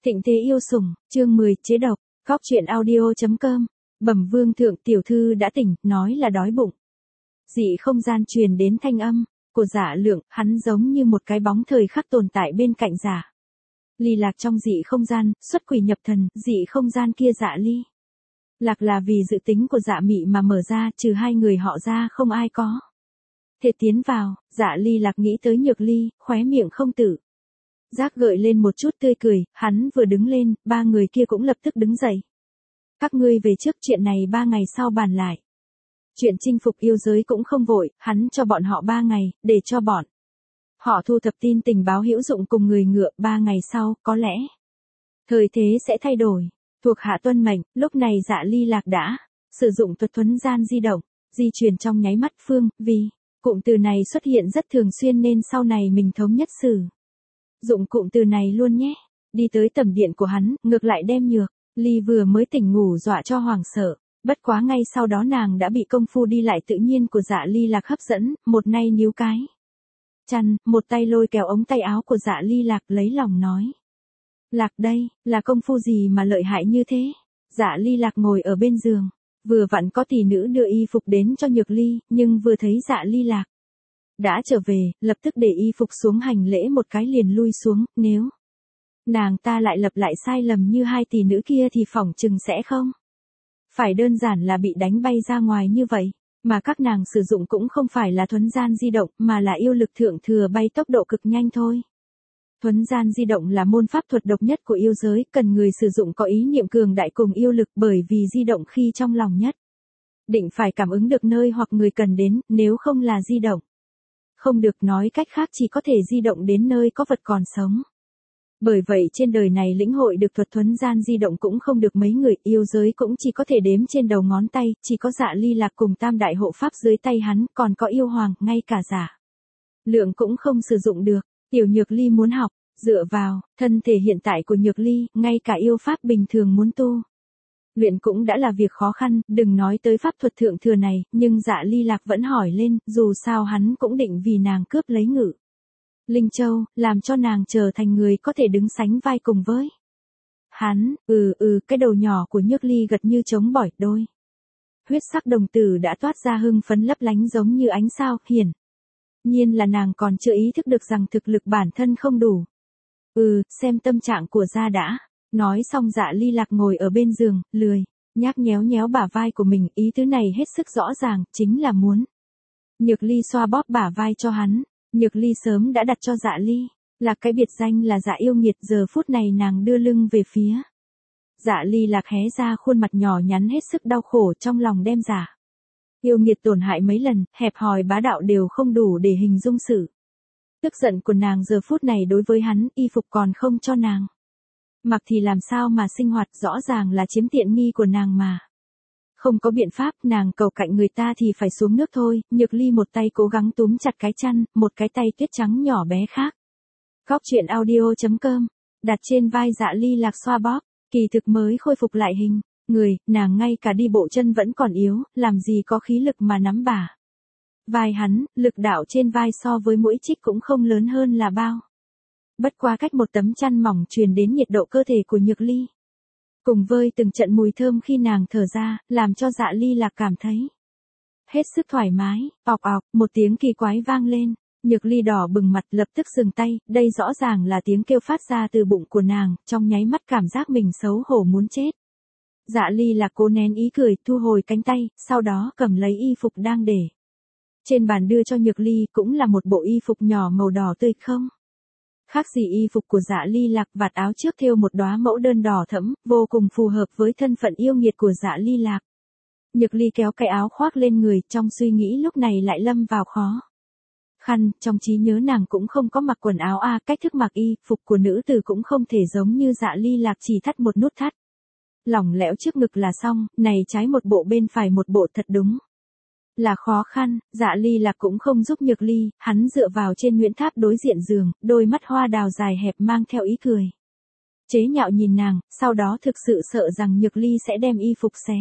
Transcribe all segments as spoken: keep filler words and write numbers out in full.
Thịnh thế yêu sủng, chương mười, chế độc, góc truyện audio.com, Bẩm vương thượng tiểu thư đã tỉnh, nói là đói bụng. Dị không gian truyền đến thanh âm của Dạ Lượng, hắn giống như một cái bóng thời khắc tồn tại bên cạnh Dạ Ly Lạc trong dị không gian, xuất quỷ nhập thần, dị không gian kia Dạ Ly Lạc là vì dự tính của Dạ Mị mà mở ra, trừ hai người họ ra không ai có thể tiến vào. Dạ Ly Lạc nghĩ tới Nhược Ly, khóe miệng không tự giác gợi lên một chút tươi cười, hắn vừa đứng lên, ba người kia cũng lập tức đứng dậy. Các ngươi về trước, chuyện này ba ngày sau bàn lại. Chuyện chinh phục yêu giới cũng không vội, hắn cho bọn họ ba ngày, để cho bọn họ thu thập tin tình báo hữu dụng cùng người ngựa, ba ngày sau, có lẽ thời thế sẽ thay đổi. Thuộc hạ tuân mệnh, lúc này Dạ Ly Lạc đã sử dụng thuật thuấn gian di động, di chuyển trong nháy mắt. Phương, vì cụm từ này xuất hiện rất thường xuyên nên sau này mình thống nhất sử dụng cụm từ này luôn nhé. Đi tới tầm điện của hắn, ngược lại đem Nhược Ly vừa mới tỉnh ngủ dọa cho hoảng sợ. Bất quá ngay sau đó nàng đã bị công phu đi lại tự nhiên của Dạ Ly Lạc hấp dẫn, một nay níu cái chăn, một tay lôi kéo ống tay áo của Dạ Ly Lạc, lấy lòng nói. Lạc đây, là công phu gì mà lợi hại như thế? Dạ Ly Lạc ngồi ở bên giường, vừa vặn có tỷ nữ đưa y phục đến cho Nhược Ly, nhưng vừa thấy Dạ Ly Lạc đã trở về, lập tức để y phục xuống hành lễ một cái liền lui xuống. Nếu nàng ta lại lặp lại sai lầm như hai tỷ nữ kia thì phỏng chừng sẽ không phải đơn giản là bị đánh bay ra ngoài như vậy, mà các nàng sử dụng cũng không phải là thuấn gian di động mà là yêu lực thượng thừa bay tốc độ cực nhanh thôi. Thuấn gian di động là môn pháp thuật độc nhất của yêu giới, cần người sử dụng có ý niệm cường đại cùng yêu lực, bởi vì di động khi trong lòng nhất định phải cảm ứng được nơi hoặc người cần đến, nếu không là di động không được, nói cách khác chỉ có thể di động đến nơi có vật còn sống. Bởi vậy trên đời này lĩnh hội được thuật thuấn gian di động cũng không được mấy người, yêu giới cũng chỉ có thể đếm trên đầu ngón tay, chỉ có Dạ Ly Lạc cùng tam đại hộ pháp dưới tay hắn, còn có yêu hoàng, ngay cả Dạ Lượng cũng không sử dụng được. Tiểu Nhược Ly muốn học, dựa vào thân thể hiện tại của Nhược Ly, ngay cả yêu pháp bình thường muốn tu luyện cũng đã là việc khó khăn, đừng nói tới pháp thuật thượng thừa này, nhưng Dạ Ly Lạc vẫn hỏi lên, dù sao hắn cũng định vì nàng cướp lấy Ngự Linh Châu, làm cho nàng trở thành người có thể đứng sánh vai cùng với hắn. Ừ ừ, cái đầu nhỏ của Nhược Ly gật như trống bỏi, đôi huyết sắc đồng tử đã toát ra hưng phấn lấp lánh giống như ánh sao. Hiển nhiên là nàng còn chưa ý thức được rằng thực lực bản thân không đủ. Ừ, xem tâm trạng của gia đã. Nói xong Dạ Ly Lạc ngồi ở bên giường, lười nhác nhéo nhéo bả vai của mình, ý tứ này hết sức rõ ràng, chính là muốn Nhược Ly xoa bóp bả vai cho hắn. Nhược Ly sớm đã đặt cho Dạ Ly Lạc cái biệt danh là Dạ Yêu Nghiệt, giờ phút này nàng đưa lưng về phía Dạ Ly Lạc, hé ra khuôn mặt nhỏ nhắn hết sức đau khổ, trong lòng đem Dạ Yêu Nghiệt tổn hại mấy lần, hẹp hòi bá đạo đều không đủ để hình dung sự tức giận của nàng giờ phút này đối với hắn. Y phục còn không cho nàng mặc thì làm sao mà sinh hoạt, rõ ràng là chiếm tiện nghi của nàng mà. Không có biện pháp, nàng cầu cạnh người ta thì phải xuống nước thôi. Nhược Ly một tay cố gắng túm chặt cái chăn, một cái tay tuyết trắng nhỏ bé khác. Góc truyện audio.com, đặt trên vai Dạ Ly Lạc xoa bóp, kỳ thực mới khôi phục lại hình người, nàng ngay cả đi bộ chân vẫn còn yếu, làm gì có khí lực mà nắm bả vai hắn, lực đạo trên vai so với mũi trích cũng không lớn hơn là bao. Bất quá cách một tấm chăn mỏng truyền đến nhiệt độ cơ thể của Nhược Ly, cùng với từng trận mùi thơm khi nàng thở ra, làm cho Dạ Ly Lạc cảm thấy hết sức thoải mái. Ọc ọc, một tiếng kỳ quái vang lên. Nhược Ly đỏ bừng mặt, lập tức dừng tay, đây rõ ràng là tiếng kêu phát ra từ bụng của nàng, trong nháy mắt cảm giác mình xấu hổ muốn chết. Dạ Ly Lạc cố nén ý cười, thu hồi cánh tay, sau đó cầm lấy y phục đang để trên bàn đưa cho Nhược Ly, cũng là một bộ y phục nhỏ màu đỏ tươi, không khác gì y phục của Dạ Ly Lạc, vạt áo trước thêu một đóa mẫu đơn đỏ thẫm, vô cùng phù hợp với thân phận yêu nghiệt của Dạ Ly Lạc. Nhược Ly kéo cái áo khoác lên người, trong suy nghĩ lúc này lại lâm vào khó khăn, trong trí nhớ nàng cũng không có mặc quần áo a, cách thức mặc y phục của nữ tử cũng không thể giống như Dạ Ly Lạc chỉ thắt một nút thắt lỏng lẻo trước ngực là xong, này trái một bộ bên phải một bộ, thật đúng là khó khăn. Dạ Ly Lạc cũng không giúp Nhược Ly, hắn dựa vào trên Nguyễn Tháp đối diện giường, đôi mắt hoa đào dài hẹp mang theo ý cười chế nhạo nhìn nàng, sau đó thực sự sợ rằng Nhược Ly sẽ đem y phục xé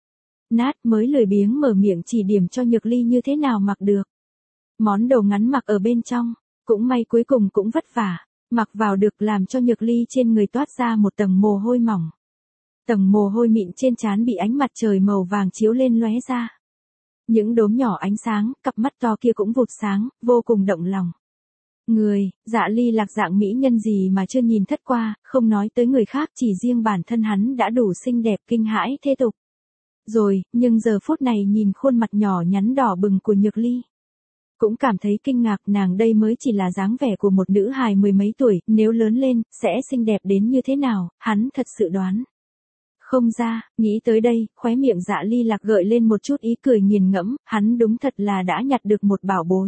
nát, mới lười biếng mở miệng chỉ điểm cho Nhược Ly như thế nào mặc được món đồ ngắn mặc ở bên trong. Cũng may cuối cùng cũng vất vả Mặc vào được làm cho Nhược Ly trên người toát ra một tầng mồ hôi mỏng. Tầng mồ hôi mịn trên trán bị ánh mặt trời màu vàng chiếu lên lóe ra. Những đốm nhỏ ánh sáng, cặp mắt to kia cũng vụt sáng, vô cùng động lòng. Người, Dạ Ly Lạc dạng mỹ nhân gì mà chưa nhìn thất qua, không nói tới người khác, chỉ riêng bản thân hắn đã đủ xinh đẹp kinh hãi thế tục. Rồi, nhưng giờ phút này nhìn khuôn mặt nhỏ nhắn đỏ bừng của Nhược Ly. Cũng cảm thấy kinh ngạc, nàng đây mới chỉ là dáng vẻ của một nữ hài mười mấy tuổi, nếu lớn lên, sẽ xinh đẹp đến như thế nào, hắn thật sự đoán không ra. Nghĩ tới đây, khóe miệng Dạ Ly Lạc gợi lên một chút ý cười nghiền ngẫm, hắn đúng thật là đã nhặt được một bảo bối.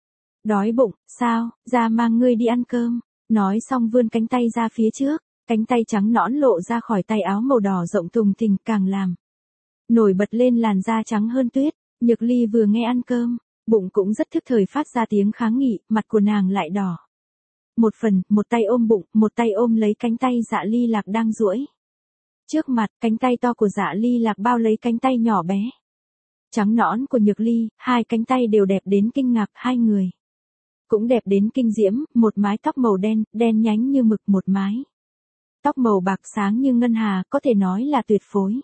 Đói bụng, sao, ra mang ngươi đi ăn cơm. Nói xong vươn cánh tay ra phía trước, cánh tay trắng nõn lộ ra khỏi tay áo màu đỏ rộng thùng thình, càng làm nổi bật lên làn da trắng hơn tuyết. Nhược Ly vừa nghe ăn cơm, bụng cũng rất thức thời phát ra tiếng kháng nghị, mặt của nàng lại đỏ. Một phần, một tay ôm bụng, một tay ôm lấy cánh tay Dạ Ly Lạc đang duỗi trước mặt, cánh tay to của Dạ Ly Lạc bao lấy cánh tay nhỏ bé trắng nõn của Nhược Ly, hai cánh tay đều đẹp đến kinh ngạc, hai người cũng đẹp đến kinh diễm, một mái tóc màu đen, đen nhánh như mực, một mái tóc màu bạc sáng như ngân hà, có thể nói là tuyệt phối.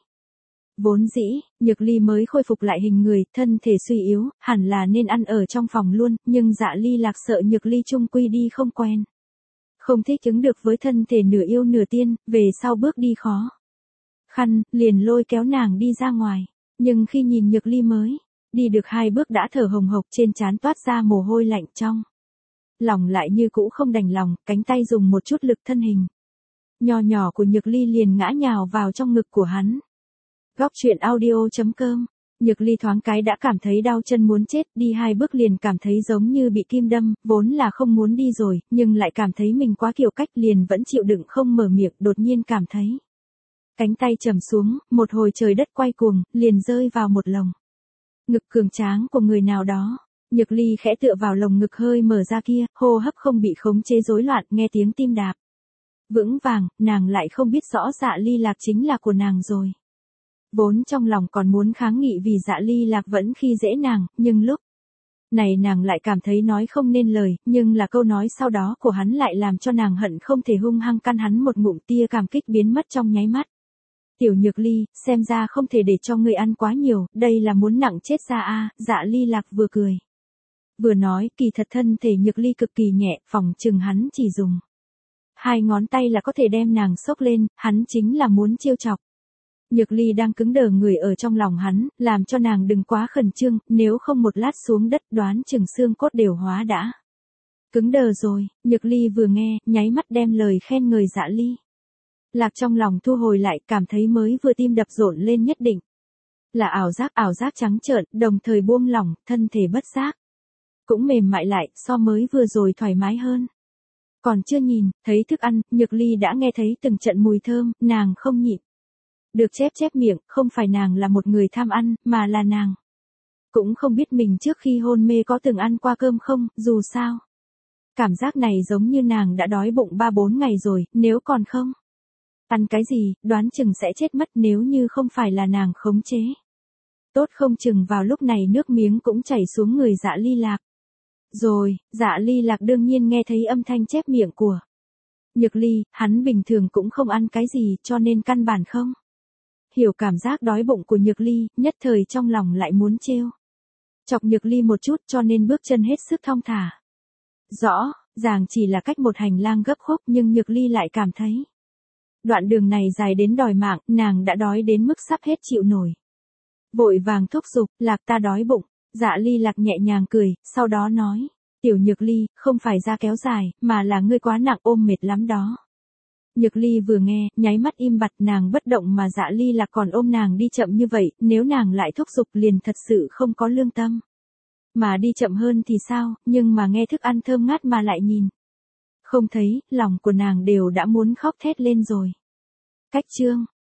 Vốn dĩ, Nhược Ly mới khôi phục lại hình người, thân thể suy yếu, hẳn là nên ăn ở trong phòng luôn, nhưng Dạ Ly Lạc sợ Nhược Ly chung quy đi không quen. Không thích ứng được với thân thể nửa yêu nửa tiên, về sau bước đi khó khăn, liền lôi kéo nàng đi ra ngoài. Nhưng khi nhìn Nhược Ly mới đi được hai bước đã thở hồng hộc, trên trán toát ra mồ hôi lạnh, trong lòng lại như cũ không đành lòng, cánh tay dùng một chút lực, thân hình nho nhỏ của Nhược Ly liền ngã nhào vào trong ngực của hắn. Góc truyện audio chấm com. Nhược Ly thoáng cái đã cảm thấy đau chân muốn chết, đi hai bước liền cảm thấy giống như bị kim đâm, vốn là không muốn đi rồi, nhưng lại cảm thấy mình quá kiêu cách, liền vẫn chịu đựng không mở miệng, đột nhiên cảm thấy cánh tay trầm xuống, một hồi trời đất quay cuồng, liền rơi vào một lồng ngực cường tráng của người nào đó. Nhược Ly khẽ tựa vào lồng ngực hơi mở ra kia, hô hấp không bị khống chế rối loạn, nghe tiếng tim đạp vững vàng, nàng lại không biết rõ Dạ Ly Lạc chính là của nàng rồi. Vốn trong lòng còn muốn kháng nghị vì Dạ Ly Lạc vẫn khi dễ nàng, nhưng lúc này nàng lại cảm thấy nói không nên lời, nhưng là câu nói sau đó của hắn lại làm cho nàng hận không thể hung hăng căn hắn một ngụm, tia cảm kích biến mất trong nháy mắt. Tiểu Nhược Ly, xem ra không thể để cho ngươi ăn quá nhiều, đây là muốn nặng chết ra a. Dạ Ly Lạc vừa cười vừa nói, kỳ thật thân thể Nhược Ly cực kỳ nhẹ, phỏng chừng hắn chỉ dùng hai ngón tay là có thể đem nàng xốc lên, hắn chính là muốn trêu chọc. Nhược Ly đang cứng đờ người ở trong lòng hắn, làm cho nàng đừng quá khẩn trương, nếu không một lát xuống đất đoán chừng xương cốt đều hóa đã cứng đờ rồi. Nhược Ly vừa nghe, nháy mắt đem lời khen ngợi Dạ Ly Lạc trong lòng thu hồi lại, cảm thấy mới vừa tim đập rộn lên nhất định là ảo giác, ảo giác trắng trợn, đồng thời buông lỏng, thân thể bất giác cũng mềm mại lại, so mới vừa rồi thoải mái hơn. Còn chưa nhìn thấy thức ăn, Nhược Ly đã nghe thấy từng trận mùi thơm, nàng không nhịn được chép chép miệng, không phải nàng là một người tham ăn, mà là nàng cũng không biết mình trước khi hôn mê có từng ăn qua cơm không, dù sao cảm giác này giống như nàng đã đói bụng ba bốn ngày rồi, nếu còn không ăn cái gì, đoán chừng sẽ chết mất, nếu như không phải là nàng khống chế tốt, không chừng vào lúc này nước miếng cũng chảy xuống người Dạ Ly Lạc rồi. Dạ Ly Lạc đương nhiên nghe thấy âm thanh chép miệng của Nhược Ly, hắn bình thường cũng không ăn cái gì, cho nên căn bản không hiểu cảm giác đói bụng của Nhược Ly, nhất thời trong lòng lại muốn trêu chọc Nhược Ly một chút, cho nên bước chân hết sức thong thả. Rõ ràng chỉ là cách một hành lang gấp khúc, nhưng Nhược Ly lại cảm thấy đoạn đường này dài đến đòi mạng, nàng đã đói đến mức sắp hết chịu nổi. Vội vàng thúc giục, Lạc ta đói bụng. Dạ Ly Lạc nhẹ nhàng cười, sau đó nói, Tiểu Nhược Ly, không phải da kéo dài, mà là ngươi quá nặng, ôm mệt lắm đó. Nhược Ly vừa nghe, nháy mắt im bặt, nàng bất động mà Dạ Ly Lạc còn ôm nàng đi chậm như vậy, nếu nàng lại thúc giục liền thật sự không có lương tâm. Mà đi chậm hơn thì sao, nhưng mà nghe thức ăn thơm ngát mà lại nhìn không thấy, lòng của nàng đều đã muốn khóc thét lên rồi. Cách chương